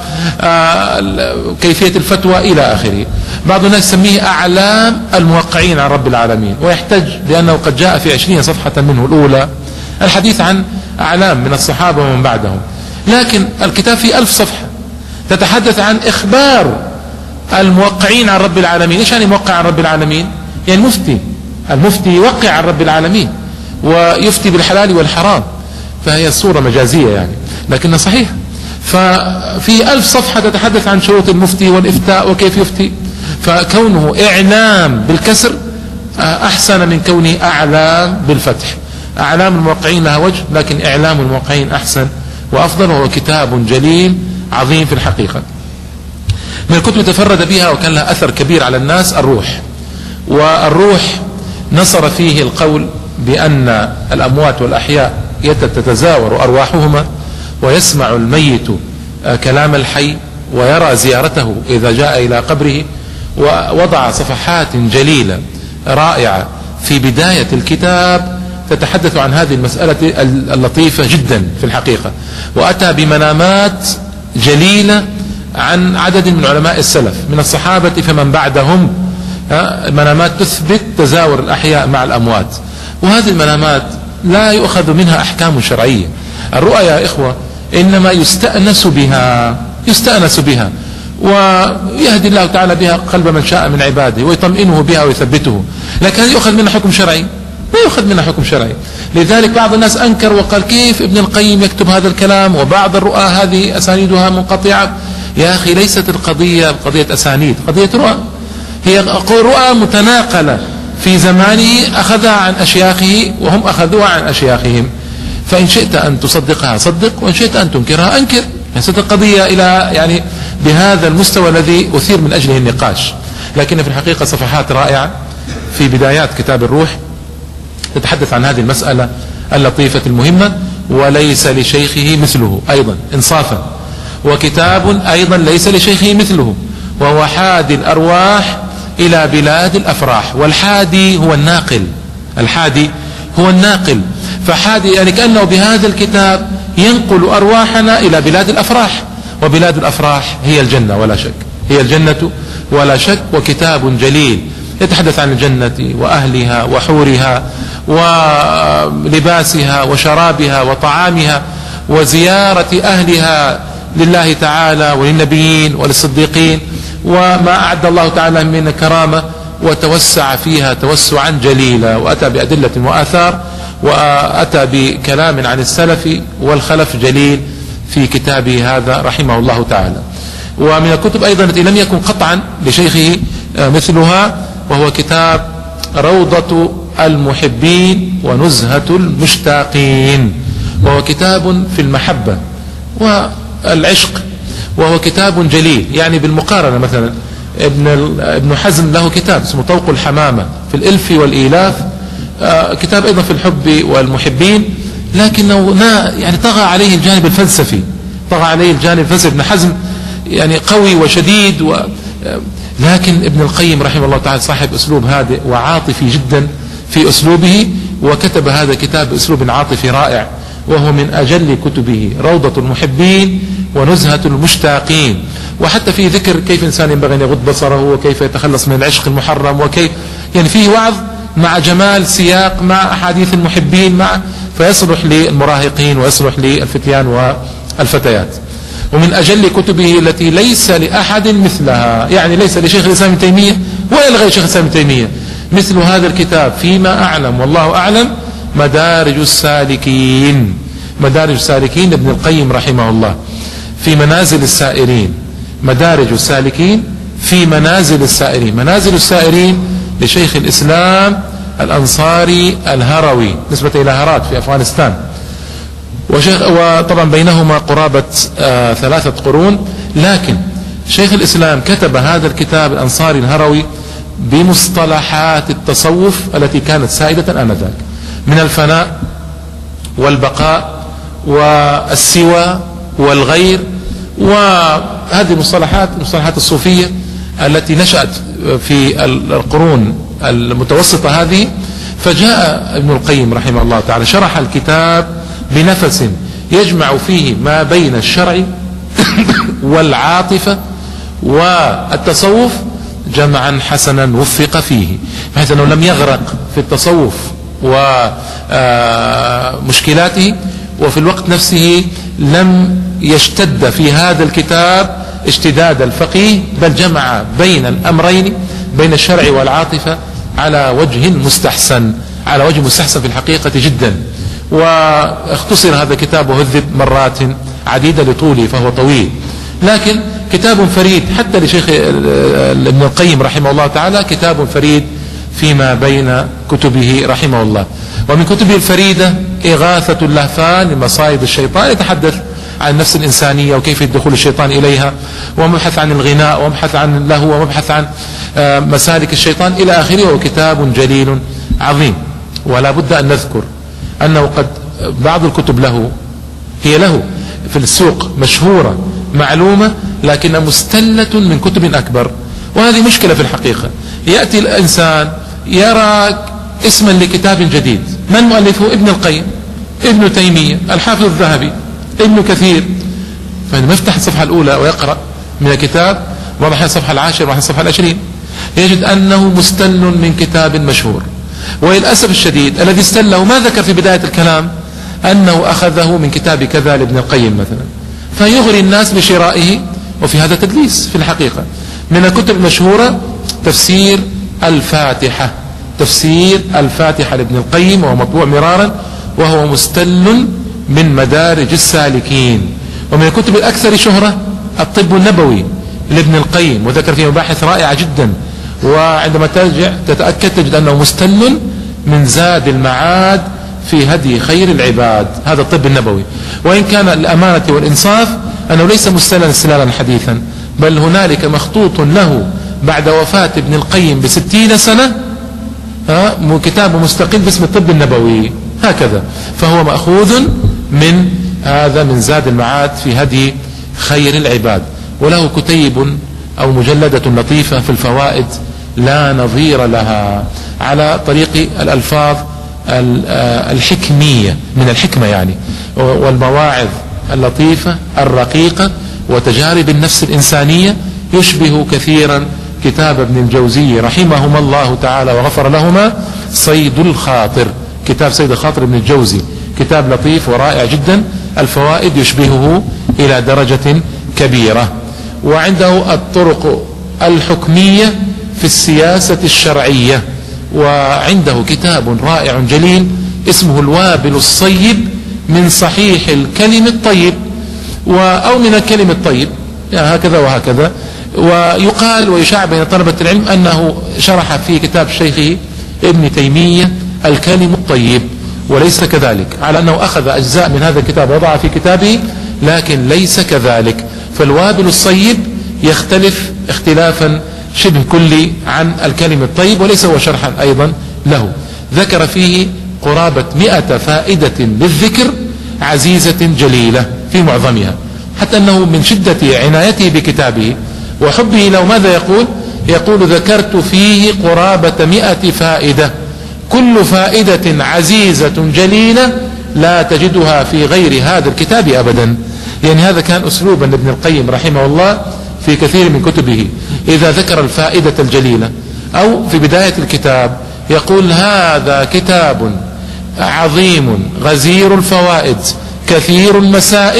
وكيفية الفتوى إلى آخره. بعض الناس يسميه أعلام الموقعين عن رب العالمين، ويحتج لأنه قد جاء في 20 صفحة منه الأولى الحديث عن أعلام من الصحابة ومن بعدهم، لكن الكتاب فيه 1000 صفحة تتحدث عن إخبار الموقعين عن رب العالمين. إيش يعني موقع عن رب العالمين؟ يعني المفتي يوقع عن رب العالمين ويفتي بالحلال والحرام، فهي الصورة مجازية يعني، لكنها صحيحة. ففي 1000 صفحة تتحدث عن شروط المفتي والإفتاء وكيف يفتي، فكونه إعلام بالكسر أحسن من كونه أعلام بالفتح. أعلام الموقعين لها وجه، لكن إعلام الموقعين أحسن وأفضل، وهو كتاب جليل عظيم في الحقيقة. من الكتب تفرد بها وكان لها أثر كبير على الناس الروح. والروح نصر فيه القول بأن الأموات والأحياء تتزاور أرواحهما، ويسمع الميت كلام الحي ويرى زيارته إذا جاء إلى قبره. ووضع صفحات جليلة رائعة في بداية الكتاب تتحدث عن هذه المسألة اللطيفة جدا في الحقيقة، وأتى بمنامات جليلة عن عدد من علماء السلف من الصحابة فمن بعدهم، منامات تثبت تزاور الأحياء مع الأموات. وهذه المنامات لا يؤخذ منها أحكام شرعية. الرؤى يا إخوة إنما يستأنس بها ويهدي الله تعالى بها قلب من شاء من عباده ويطمئنه بها ويثبته، لكن يؤخذ منها حكم شرعي؟ ما يؤخذ منها حكم شرعي. لذلك بعض الناس أنكر وقال كيف ابن القيم يكتب هذا الكلام، وبعض الرؤى هذه أسانيدها منقطعة. يا أخي ليست القضية قضية أسانيد، قضية رؤى. هي رؤى متناقلة في زمانه أخذها عن أشياخه وهم أخذوها عن أشياخهم، فإن شئت أن تصدقها صدق، وإن شئت أن تنكرها أنكر. ليست القضية إلى يعني بهذا المستوى الذي أثير من أجله النقاش. لكن في الحقيقة صفحات رائعة في بدايات كتاب الروح تتحدث عن هذه المسألة اللطيفة المهمة. وليس لشيخه مثله أيضا إنصافا، وكتاب أيضا ليس لشيخه مثله، وهو حادي الأرواح إلى بلاد الأفراح. والحادي هو الناقل، الحادي هو الناقل. فحادي يعني كأنه بهذا الكتاب ينقل أرواحنا إلى بلاد الأفراح، وبلاد الأفراح هي الجنة ولا شك، هي الجنة ولا شك. وكتاب جليل يتحدث عن الجنة وأهلها وحورها ولباسها وشرابها وطعامها وزيارة أهلها لله تعالى وللنبيين وللصديقين، وما أعد الله تعالى من كرامة، وتوسع فيها توسعا جليلا، وأتى بأدلة وآثار، وأتى بكلام عن السلف والخلف جليل في كتابه هذا رحمه الله تعالى. ومن الكتب أيضا التي لم يكن قطعا لشيخه مثلها، وهو كتاب روضة المحبين ونزهة المشتاقين، وهو كتاب في المحبة والعشق، وهو كتاب جليل. يعني بالمقارنة مثلا ابن حزم له كتاب اسمه طوق الحمامة في الإلف والإيلاف، كتاب أيضا في الحب والمحبين، لكنه يعني طغى عليه الجانب الفلسفي، ابن حزم يعني قوي وشديد لكن ابن القيم رحمه الله تعالى صاحب أسلوب هادئ وعاطفي جدا في أسلوبه، وكتب هذا الكتاب بأسلوب عاطفي رائع، وهو من أجل كتبه روضة المحبين ونزهة المشتاقين. وحتى في ذكر كيف الإنسان ينبغي أن يغض بصره وكيف يتخلص من العشق المحرم، وكيف يعني فيه وعظ مع جمال سياق مع أحاديث المحبين فيصلح للمراهقين ويصلح للفتيان والفتيات. ومن أجل كتبه التي ليس لأحد مثلها، يعني ليس لشيخ الإسلام ابن تيمية ولا لغير شيخ الإسلام ابن تيمية مثل هذا الكتاب فيما أعلم والله أعلم، مدارج السالكين. مدارج السالكين ابن القيم رحمه الله في منازل السائرين. مدارج السالكين في منازل السائرين. منازل السائرين لشيخ الإسلام الأنصاري الهروي نسبة إلى هرات في أفغانستان، وطبعا بينهما قرابة 3 قرون. لكن شيخ الإسلام كتب هذا الكتاب الأنصاري الهروي بمصطلحات التصوف التي كانت سائدة آنذاك، من الفناء والبقاء والسوى والغير، وهذه المصطلحات الصوفية التي نشأت في القرون المتوسطة هذه. فجاء ابن القيم رحمه الله تعالى شرح الكتاب بنفس يجمع فيه ما بين الشرع والعاطفة والتصوف جمعا حسنا وفق فيه، بحيث أنه لم يغرق في التصوف ومشكلاته، وفي الوقت نفسه لم يشتد في هذا الكتاب اشتداد الفقيه، بل جمع بين الأمرين، بين الشرع والعاطفة على وجه مستحسن، على وجه مستحسن في الحقيقة جدا. واختصر هذا الكتاب وهذب مرات عديدة لطوله فهو طويل، لكن كتاب فريد حتى لشيخ ابن القيم رحمه الله تعالى، كتاب فريد فيما بين كتبه رحمه الله. ومن كتبه الفريدة إغاثة اللهفان لمصائد الشيطان، يتحدث عن النفس الإنسانية وكيف دخول الشيطان إليها، ومبحث عن الغناء، ومبحث عن اللهو، ومبحث عن مسالك الشيطان إلى آخره. وهو كتاب جليل عظيم. ولا بد أن نذكر أنه قد بعض الكتب له هي له في السوق مشهورة معلومة، لكن مستلة من كتب أكبر، وهذه مشكلة في الحقيقة. يأتي الإنسان يرى اسما لكتاب جديد، من مؤلفه؟ ابن القيم، ابن تيمية، الحافظ الذهبي، ابن كثير. فلما يفتح الصفحة الأولى ويقرأ من الكتاب، وضح الصفحة 10 وضح الصفحة 20، يجد أنه مستل من كتاب مشهور. وللأسف الشديد الذي استله ما ذكر في بداية الكلام أنه أخذه من كتاب كذا لابن القيم مثلا، فيغري الناس بشرائه، وفي هذا تدليس في الحقيقة. من الكتب المشهورة تفسير الفاتحة، تفسير الفاتحة لابن القيم، وهو مطبوع مرارا، وهو مستل من مدارج السالكين. ومن الكتب الأكثر شهرة الطب النبوي لابن القيم، وذكر فيه مباحث رائعة جدا، وعندما ترجع تتأكد تجد أنه مستل من زاد المعاد في هدي خير العباد، هذا الطب النبوي. وإن كان الأمانة والإنصاف أنه ليس مستلا استلالا حديثا، بل هنالك مخطوط له بعد وفاة ابن القيم ب60 سنة كتاب مستقل باسم الطب النبوي هكذا. فهو مأخوذ من هذا، من زاد المعاد في هدي خير العباد. وله كتيب أو مجلدة لطيفة في الفوائد لا نظير لها، على طريق الألفاظ الحكمية من الحكمة يعني، والمواعظ اللطيفة الرقيقة، وتجارب النفس الإنسانية، يشبه كثيرا كتاب ابن الجوزي رحمهما الله تعالى وغفر لهما صيد الخاطر. كتاب صيد الخاطر ابن الجوزي كتاب لطيف ورائع جدا، الفوائد يشبهه إلى درجة كبيرة. وعنده الطرق الحكمية في السياسة الشرعية، وعنده كتاب رائع جليل اسمه الوابل الصيب من صحيح الكلم الطيب، أو من الكلم الطيب، يعني هكذا وهكذا. ويقال ويشاع بين طلبة العلم أنه شرح في كتاب شيخه ابن تيمية الكلم الطيب، وليس كذلك، على أنه أخذ أجزاء من هذا الكتاب وضعها في كتابه، لكن ليس كذلك. فالوابل الصيب يختلف اختلافا شبه كلي عن الكلم الطيب، وليس هو شرحا أيضا له. ذكر فيه قرابة 100 فائدة للذكر عزيزة جليلة في معظمها، حتى أنه من شدة عنايته بكتابه وحبه له ماذا يقول؟ يقول ذكرت فيه قرابة 100 فائدة، كل فائدة عزيزة جليلة لا تجدها في غير هذا الكتاب أبدا. يعني هذا كان أسلوبا لابن القيم رحمه الله في كثير من كتبه، إذا ذكر الفائدة الجليلة أو في بداية الكتاب يقول هذا كتاب عظيم غزير الفوائد كثير المسائل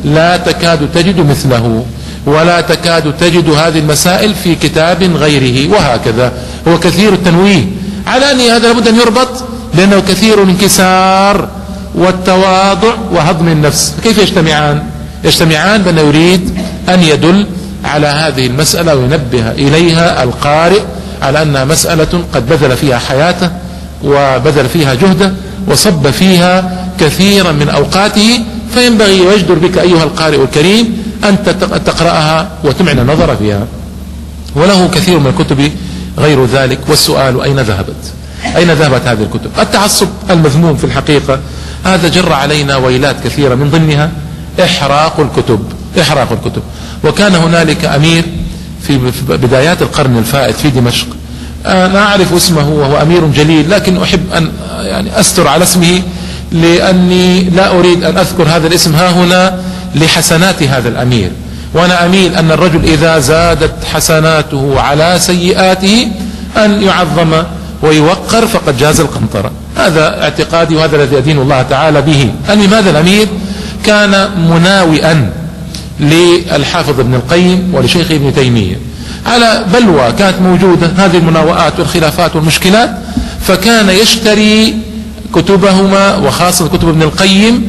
لا تكاد تجد مثله، ولا تكاد تجد هذه المسائل في كتاب غيره. وهكذا هو كثير التنويه على أن هذا لابد أن يربط، لأنه كثير الانكسار والتواضع وهضم النفس. كيف يجتمعان؟ يجتمعان بأنه يريد أن يدل على هذه المسألة وينبه إليها القارئ على أنها مسألة قد بذل فيها حياته وبذل فيها جهده وصب فيها كثيرا من أوقاته، فينبغي ويجدر بك أيها القارئ الكريم أن تقرأها وتمعن النظر فيها. وله كثير من الكتب غير ذلك. والسؤال أين ذهبت هذه الكتب؟ التعصب المذموم في الحقيقة هذا جر علينا ويلات كثيرة، من ضمنها إحراق الكتب. وكان هنالك أمير في بدايات القرن الفائت في دمشق، أنا أعرف اسمه وهو أمير جليل، لكن أحب أن يعني أستر على اسمه لأني لا أريد أن أذكر هذا الاسم ها هنا لحسنات هذا الأمير، وأنا أميل أن الرجل إذا زادت حسناته على سيئاته أن يعظم ويوقر فقد جاز القنطرة. هذا اعتقادي وهذا الذي أدين الله تعالى به. هذا الأمير كان مناوئا للحافظ ابن القيم ولشيخ ابن تيمية على بلوى كانت موجودة، هذه المناوئات والخلافات والمشكلات، فكان يشتري كتبهما وخاصة كتب ابن القيم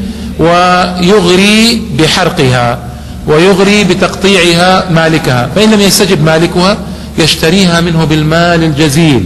ويغري بحرقها ويغري بتقطيعها مالكها، فإن لم يستجب مالكها يشتريها منه بالمال الجزيل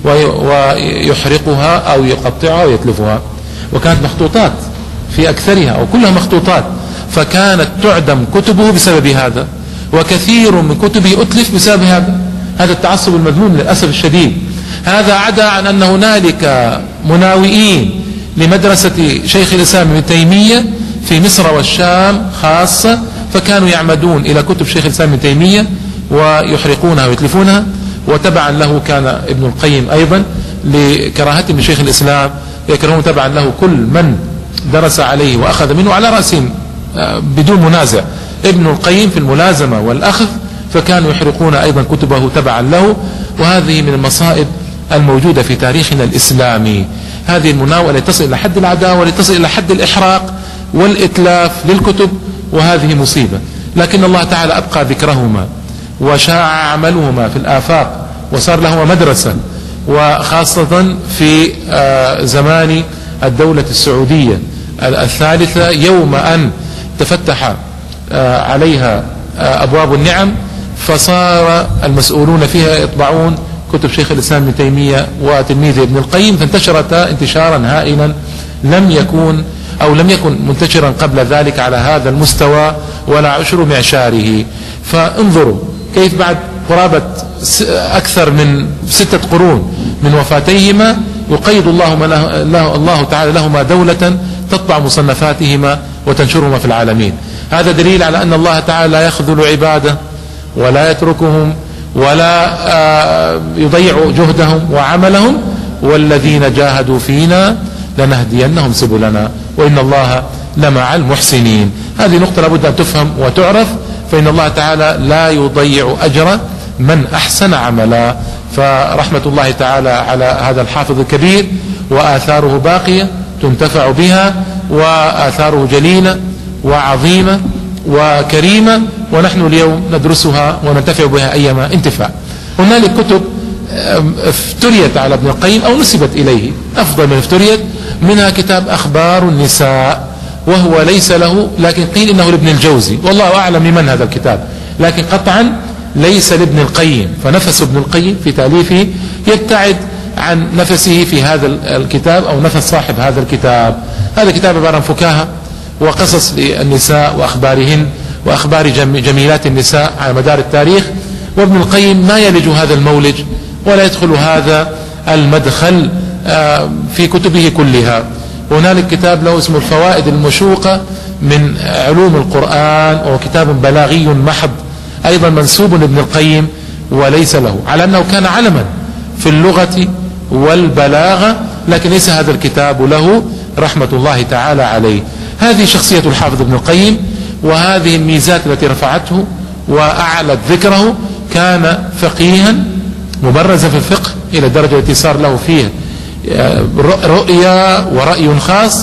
ويحرقها أو يقطعها ويتلفها. وكانت مخطوطات في أكثرها أو كلها مخطوطات، فكانت تعدم كتبه بسبب هذا، وكثير من كتبه أتلف بسبب هذا التعصب المذموم للأسف الشديد. هذا عدا عن أن هنالك مناوئين لمدرسة شيخ الإسلام ابن تيمية في مصر والشام خاصة، فكانوا يعمدون إلى كتب شيخ الإسلام ابن تيمية ويحرقونها ويتلفونها. وتبعا له كان ابن القيم أيضا لكراهته من شيخ الإسلام، يكرهون تبعا له كل من درس عليه وأخذ منه على رأسهم بدون منازع ابن القيم في الملازمة والأخذ، فكانوا يحرقون أيضا كتبه تبعا له. وهذه من المصائب الموجودة في تاريخنا الإسلامي، هذه المناولة تصل إلى حد العداوة، تصل إلى حد الإحراق والإتلاف للكتب، وهذه مصيبة. لكن الله تعالى أبقى ذكرهما وشاع عملهما في الآفاق وصار لهما مدرسة، وخاصة في زمان الدولة السعودية الثالثة يوم أن تفتح عليها أبواب النعم، فصار المسؤولون فيها يطبعون كتب شيخ الإسلام ابن تيمية وتلميذه ابن القيم، فانتشرتا انتشارا هائلا لم يكن منتشرا قبل ذلك على هذا المستوى ولا عشر معشاره. فانظروا كيف بعد قرابة أكثر من 6 قرون من وفاتيهما يقيد الله تعالى لهما دولة تطبع مصنفاتهما وتنشرهما في العالمين. هذا دليل على أن الله تعالى لا يخذل عباده ولا يتركهم ولا يضيع جهدهم وعملهم، والذين جاهدوا فينا لنهدينهم سبلنا وإن الله لمع المحسنين. هذه نقطة لابد أن تفهم وتعرف، فإن الله تعالى لا يضيع أجر من أحسن عملا. فرحمة الله تعالى على هذا الحافظ الكبير، وآثاره باقية تنتفع بها، وآثاره جليلة وعظيمة وكريمة، ونحن اليوم ندرسها وننتفع بها أيما انتفاع. هنالك كتب افتريت على ابن القيم أو نسبت إليه أفضل من افتريت، منها كتاب أخبار النساء، وهو ليس له، لكن قيل إنه لابن الجوزي، والله أعلم لمن هذا الكتاب، لكن قطعا ليس لابن القيم، فنفس ابن القيم في تأليفه يبتعد عن نفسه في هذا الكتاب أو نفس صاحب هذا الكتاب. هذا كتاب عبارة عن فكاهة وقصص للنساء وأخبارهن وأخبار جميلات النساء على مدار التاريخ، وابن القيم ما يلج هذا المولج ولا يدخل هذا المدخل في كتبه كلها. هنالك كتاب له اسمه الفوائد المشوقة من علوم القرآن، وهو كتاب بلاغي محض أيضا منسوب لابن القيم وليس له، على أنه كان علما في اللغة والبلاغة، لكن ليس هذا الكتاب له رحمة الله تعالى عليه. هذه شخصية الحافظ ابن القيم، وهذه الميزات التي رفعته وأعلت ذكره. كان فقيها مبرزا في الفقه إلى الدرجة التي صار له فيه رؤية ورأي خاص،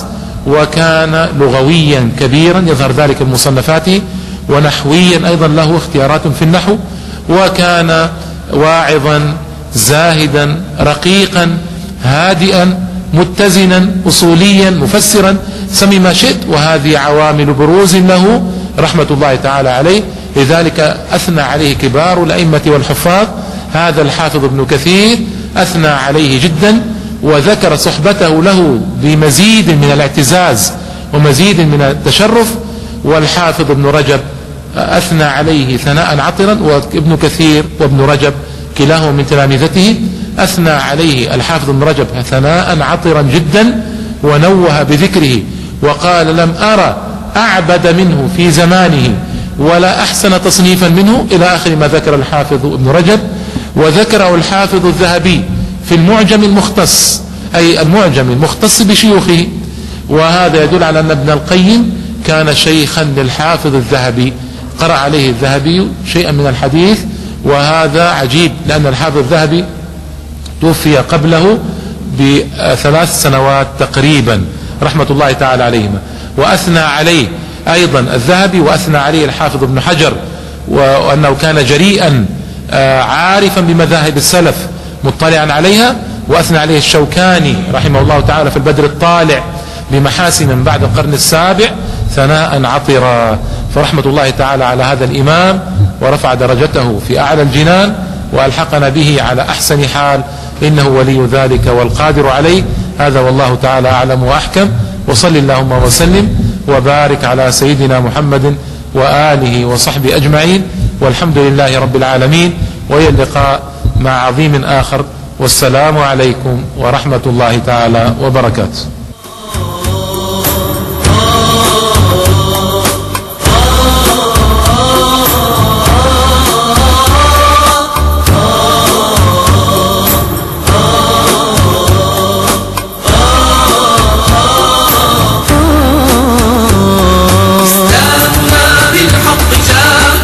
وكان لغويا كبيرا يظهر ذلك في مصنفاته، ونحويا أيضا له اختيارات في النحو، وكان واعظا زاهدا رقيقا هادئا متزنا أصوليا مفسرا، سمي ما شئت، وهذه عوامل بروز له رحمة الله تعالى عليه. لذلك أثنى عليه كبار الأئمة والحفاظ. هذا الحافظ ابن كثير أثنى عليه جدا، وذكر صحبته له بمزيد من الاعتزاز ومزيد من التشرف. والحافظ ابن رجب أثنى عليه ثناء عطرا، وابن كثير وابن رجب كلاهما من تلامذته، أثنى عليه الحافظ ابن رجب ثناء عطرا جدا، ونوه بذكره وقال: لم أرى أعبد منه في زمانه ولا أحسن تصنيفا منه، إلى آخر ما ذكر الحافظ ابن رجب. وذكره الحافظ الذهبي في المعجم المختص، أي المعجم المختص بشيوخه. وهذا يدل على أن ابن القيم كان شيخا للحافظ الذهبي، قرأ عليه الذهبي شيئا من الحديث. وهذا عجيب، لأن الحافظ الذهبي توفي قبله ب3 سنوات تقريبا رحمة الله تعالى عليهما. وأثنى عليه أيضا الذهبي، وأثنى عليه الحافظ ابن حجر، وأنه كان جريئا عارفا بمذاهب السلف مطلعا عليها. وأثنى عليه الشوكاني رحمه الله تعالى في البدر الطالع بمحاسن من بعد القرن السابع ثناء عطرا. فرحمة الله تعالى على هذا الإمام، ورفع درجته في أعلى الجنان، وألحقنا به على أحسن حال، إنه ولي ذلك والقادر عليه. هذا والله تعالى أعلم وأحكم. وصل اللهم وسلم وبارك على سيدنا محمد وآله وصحبه أجمعين، والحمد لله رب العالمين. وإلى اللقاء مع عظيم آخر، والسلام عليكم ورحمة الله تعالى وبركاته.